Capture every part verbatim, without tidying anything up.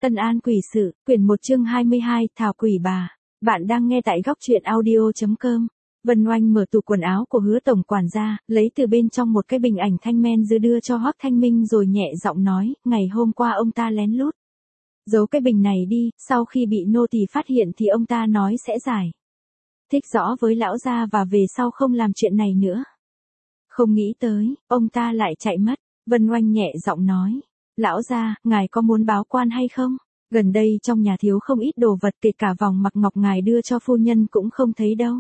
Tân An quỷ sự, quyển một chương hai mươi hai, Thảo quỷ bà. Bạn đang nghe tại góc truyện audio chấm com. Vân Oanh mở tủ quần áo của Hứa tổng quản ra, lấy từ bên trong một cái bình ảnh thanh men dư đưa cho Hoắc Thanh Minh rồi nhẹ giọng nói, ngày hôm qua ông ta lén lút giấu cái bình này đi, sau khi bị nô tỳ phát hiện thì ông ta nói sẽ giải thích rõ với lão gia và về sau không làm chuyện này nữa. Không nghĩ tới, ông ta lại chạy mất. Vân Oanh nhẹ giọng nói, lão gia, ngài có muốn báo quan hay không? Gần đây trong nhà thiếu không ít đồ vật, kể cả vòng mặc ngọc ngài đưa cho phu nhân cũng không thấy đâu.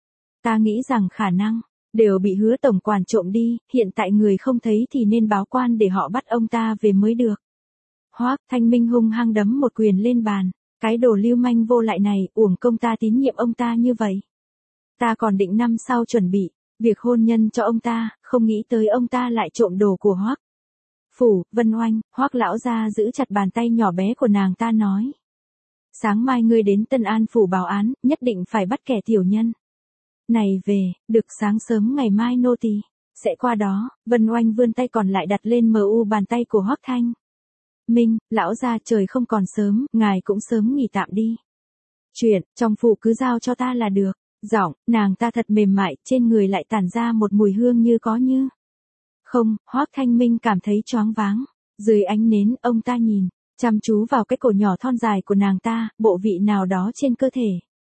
Ta nghĩ rằng khả năng đều bị Hứa tổng quản trộm đi, hiện tại người không thấy thì nên báo quan để họ bắt ông ta về mới được. Hoắc Thanh Minh hung hăng đấm một quyền lên bàn, cái đồ lưu manh vô lại này, uổng công ta tín nhiệm ông ta như vậy. Ta còn định năm sau chuẩn bị việc hôn nhân cho ông ta, không nghĩ tới ông ta lại trộm đồ của Hoắc phủ. Vân Oanh, Hoắc lão gia giữ chặt bàn tay nhỏ bé của nàng ta nói, sáng mai ngươi đến Tân An phủ báo án, nhất định phải bắt kẻ tiểu nhân này về, được sáng sớm ngày mai nô tỳ sẽ qua đó. Vân Oanh vươn tay còn lại đặt lên mờ u bàn tay của Hoắc Thanh Minh, lão gia trời không còn sớm, ngài cũng sớm nghỉ tạm đi. Chuyện trong phủ cứ giao cho ta là được. Giọng nàng ta thật mềm mại, trên người lại tản ra một mùi hương như có như không. Hoắc Thanh Minh cảm thấy choáng váng. Dưới ánh nến, ông ta nhìn chăm chú vào cái cổ nhỏ thon dài của nàng ta, bộ vị nào đó trên cơ thể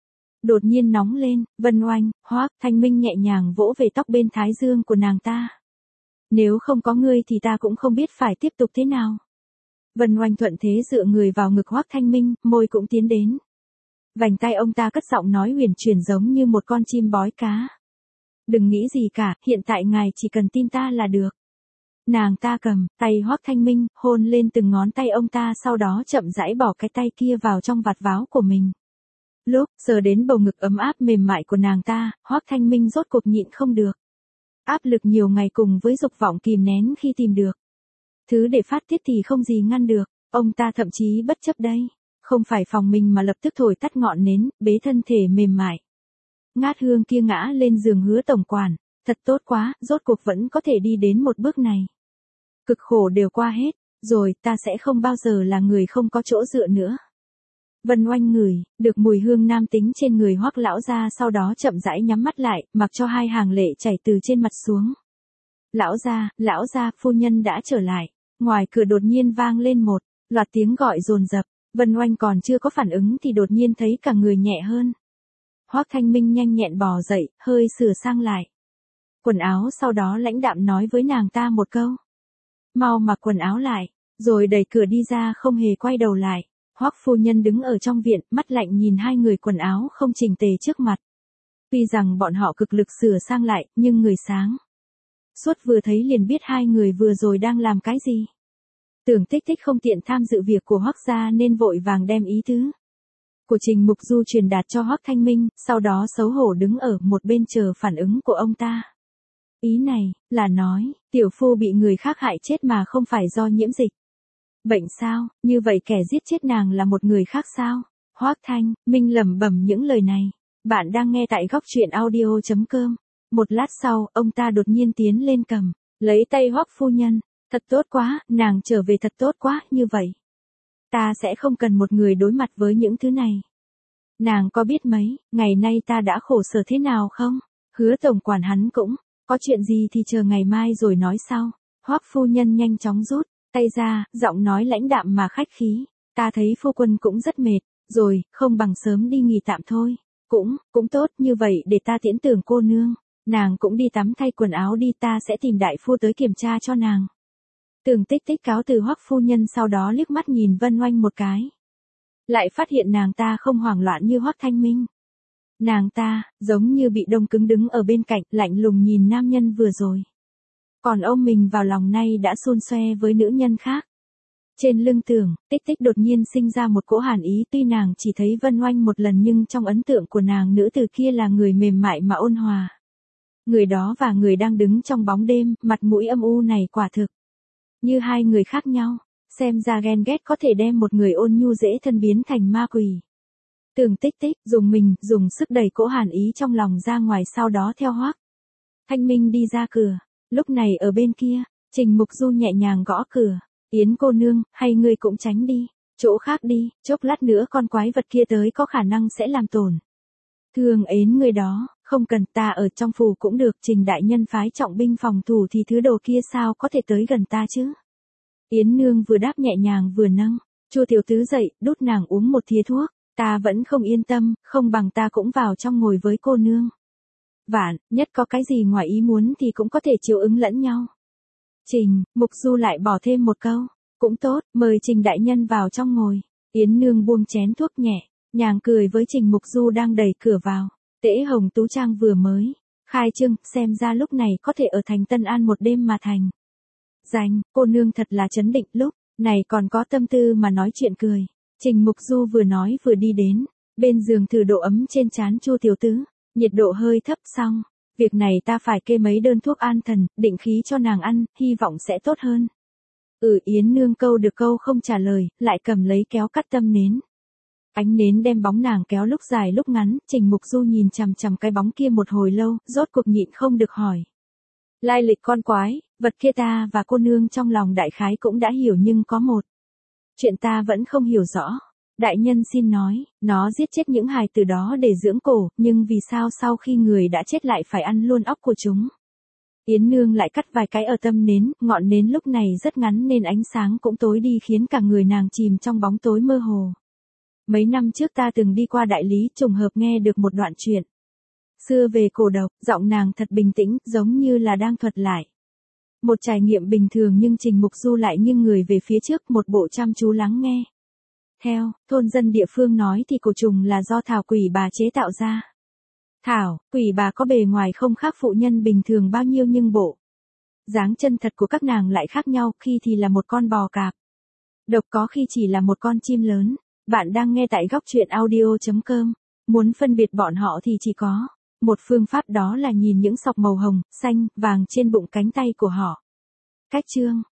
đột nhiên nóng lên. Vân Oanh, Hoắc Thanh Minh nhẹ nhàng vỗ về tóc bên thái dương của nàng ta. Nếu không có ngươi thì ta cũng không biết phải tiếp tục thế nào. Vân Oanh thuận thế dựa người vào ngực Hoắc Thanh Minh, môi cũng tiến đến vành tay ông ta, cất giọng nói huyền chuyển giống như một con chim bói cá. Đừng nghĩ gì cả, hiện tại ngài chỉ cần tin ta là được. Nàng ta cầm tay Hoắc Thanh Minh, hôn lên từng ngón tay ông ta, sau đó chậm rãi bỏ cái tay kia vào trong vạt váo của mình. Lúc sờ đến bầu ngực ấm áp mềm mại của nàng ta, Hoắc Thanh Minh rốt cuộc nhịn không được. Áp lực nhiều ngày cùng với dục vọng kìm nén khi tìm được thứ để phát tiết thì không gì ngăn được. Ông ta thậm chí bất chấp đây không phải phòng mình mà lập tức thổi tắt ngọn nến, bế thân thể mềm mại ngát hương kia ngã lên giường Hứa tổng quản. Thật tốt quá, rốt cuộc vẫn có thể đi đến một bước này. Cực khổ đều qua hết rồi, ta sẽ không bao giờ là người không có chỗ dựa nữa. Vân Oanh ngửi được mùi hương nam tính trên người Hoắc lão gia, sau đó chậm rãi nhắm mắt lại, mặc cho hai hàng lệ chảy từ trên mặt xuống. Lão gia, lão gia, phu nhân đã trở lại. Ngoài cửa đột nhiên vang lên một loạt tiếng gọi dồn dập. Vân Oanh còn chưa có phản ứng thì đột nhiên thấy cả người nhẹ hơn. Hoắc Thanh Minh nhanh nhẹn bò dậy, hơi sửa sang lại quần áo, sau đó lãnh đạm nói với nàng ta một câu, mau mặc quần áo lại, rồi đẩy cửa đi ra, không hề quay đầu lại. Hoắc phu nhân đứng ở trong viện, mắt lạnh nhìn hai người quần áo không chỉnh tề trước mặt. Tuy rằng bọn họ cực lực sửa sang lại, nhưng người sáng suốt vừa thấy liền biết hai người vừa rồi đang làm cái gì. Tưởng Tích Tích không tiện tham dự việc của Hoắc gia nên vội vàng đem ý tứ của Trình Mục Du truyền đạt cho Hoắc Thanh Minh, sau đó xấu hổ đứng ở một bên chờ phản ứng của ông ta. Ý này là nói, tiểu phu bị người khác hại chết mà không phải do nhiễm dịch bệnh sao? Như vậy kẻ giết chết nàng là một người khác sao? Hoắc Thanh Minh lẩm bẩm những lời này. Bạn đang nghe tại góc truyện audio chấm com. Một lát sau, ông ta đột nhiên tiến lên cầm lấy tay Hoắc phu nhân. Thật tốt quá, nàng trở về thật tốt quá, như vậy ta sẽ không cần một người đối mặt với những thứ này. Nàng có biết mấy ngày nay ta đã khổ sở thế nào không? Hứa tổng quản hắn cũng có chuyện gì thì chờ ngày mai rồi nói sau. Hoắc phu nhân nhanh chóng rút tay ra, giọng nói lãnh đạm mà khách khí. Ta thấy phu quân cũng rất mệt rồi, không bằng sớm đi nghỉ tạm thôi. Cũng, cũng tốt, như vậy để ta tiễn tưởng cô nương. Nàng cũng đi tắm thay quần áo đi, ta sẽ tìm đại phu tới kiểm tra cho nàng. Tưởng Tích Tích cáo từ Hoắc phu nhân, sau đó liếc mắt nhìn Vân Oanh một cái. Lại phát hiện nàng ta không hoảng loạn như Hoắc Thanh Minh. Nàng ta, giống như bị đông cứng đứng ở bên cạnh, lạnh lùng nhìn nam nhân vừa rồi. Còn ông mình vào lòng nay đã xôn xoe với nữ nhân khác. Trên lưng Tưởng Tích Tích đột nhiên sinh ra một cỗ hàn ý, tuy nàng chỉ thấy Vân Oanh một lần nhưng trong ấn tượng của nàng, nữ tử kia là người mềm mại mà ôn hòa. Người đó và người đang đứng trong bóng đêm, mặt mũi âm u này quả thực như hai người khác nhau. Xem ra ghen ghét có thể đem một người ôn nhu dễ thân biến thành ma quỷ. Tưởng Tích Tích dùng mình, dùng sức đẩy cỗ hàn ý trong lòng ra ngoài, sau đó theo Hoắc Thanh Minh đi ra cửa. Lúc này ở bên kia, Trình Mục Du nhẹ nhàng gõ cửa. Yến cô nương, hay ngươi cũng tránh đi. chỗ khác đi, chốc lát nữa con quái vật kia tới có khả năng sẽ làm tổn thương ến người đó, không cần, ta ở trong phủ cũng được, Trình đại nhân phái trọng binh phòng thủ thì thứ đồ kia sao có thể tới gần ta chứ. Yến Nương vừa đáp nhẹ nhàng vừa nâng Chu tiểu tứ dậy, đút nàng uống một thìa thuốc, ta vẫn không yên tâm, không bằng ta cũng vào trong ngồi với cô nương. Vạn, nhất có cái gì ngoài ý muốn thì cũng có thể chiều ứng lẫn nhau. Trình, Mục Du lại bỏ thêm một câu, cũng tốt, mời Trình đại nhân vào trong ngồi. Yến Nương buông chén thuốc nhẹ, nhàng cười với Trình Mục Du đang đẩy cửa vào. Tễ Hồng Tú Trang vừa mới khai trương, xem ra lúc này có thể ở thành Tân An một đêm mà thành danh, cô nương thật là chấn định, lúc này còn có tâm tư mà nói chuyện cười. Trình Mục Du vừa nói vừa đi đến bên giường thử độ ấm trên trán Chu tiểu tứ, nhiệt độ hơi thấp. Xong việc này ta phải kê mấy đơn thuốc an thần, định khí cho nàng ăn, hy vọng sẽ tốt hơn. Ừ. Yến Nương câu được câu không trả lời, lại cầm lấy kéo cắt tâm nến. Ánh nến đem bóng nàng kéo lúc dài lúc ngắn, Trình Mục Du nhìn chằm chằm cái bóng kia một hồi lâu, rốt cuộc nhịn không được hỏi. Lai lịch con quái vật kia ta và cô nương trong lòng đại khái cũng đã hiểu, nhưng có một chuyện ta vẫn không hiểu rõ. Đại nhân xin nói, nó giết chết những hài tử đó để dưỡng cổ, nhưng vì sao sau khi người đã chết lại phải ăn luôn óc của chúng? Yến Nương lại cắt vài cái ở tâm nến, ngọn nến lúc này rất ngắn nên ánh sáng cũng tối đi khiến cả người nàng chìm trong bóng tối mơ hồ. Mấy năm trước ta từng đi qua đại lý, trùng hợp nghe được một đoạn chuyện xưa về cổ độc, giọng nàng thật bình tĩnh, giống như là đang thuật lại một trải nghiệm bình thường, nhưng Trình Mục Du lại nghiêng người về phía trước, một bộ chăm chú lắng nghe. Theo thôn dân địa phương nói thì cổ trùng là do thảo quỷ bà chế tạo ra. Thảo quỷ bà có bề ngoài không khác phụ nhân bình thường bao nhiêu, nhưng bộ dáng chân thật của các nàng lại khác nhau, khi thì là một con bò cạp độc, có khi chỉ là một con chim lớn. Bạn đang nghe tại góc truyện audio chấm com. Muốn phân biệt bọn họ thì chỉ có một phương pháp, đó là nhìn những sọc màu hồng, xanh, vàng trên bụng cánh tay của họ. Cách chương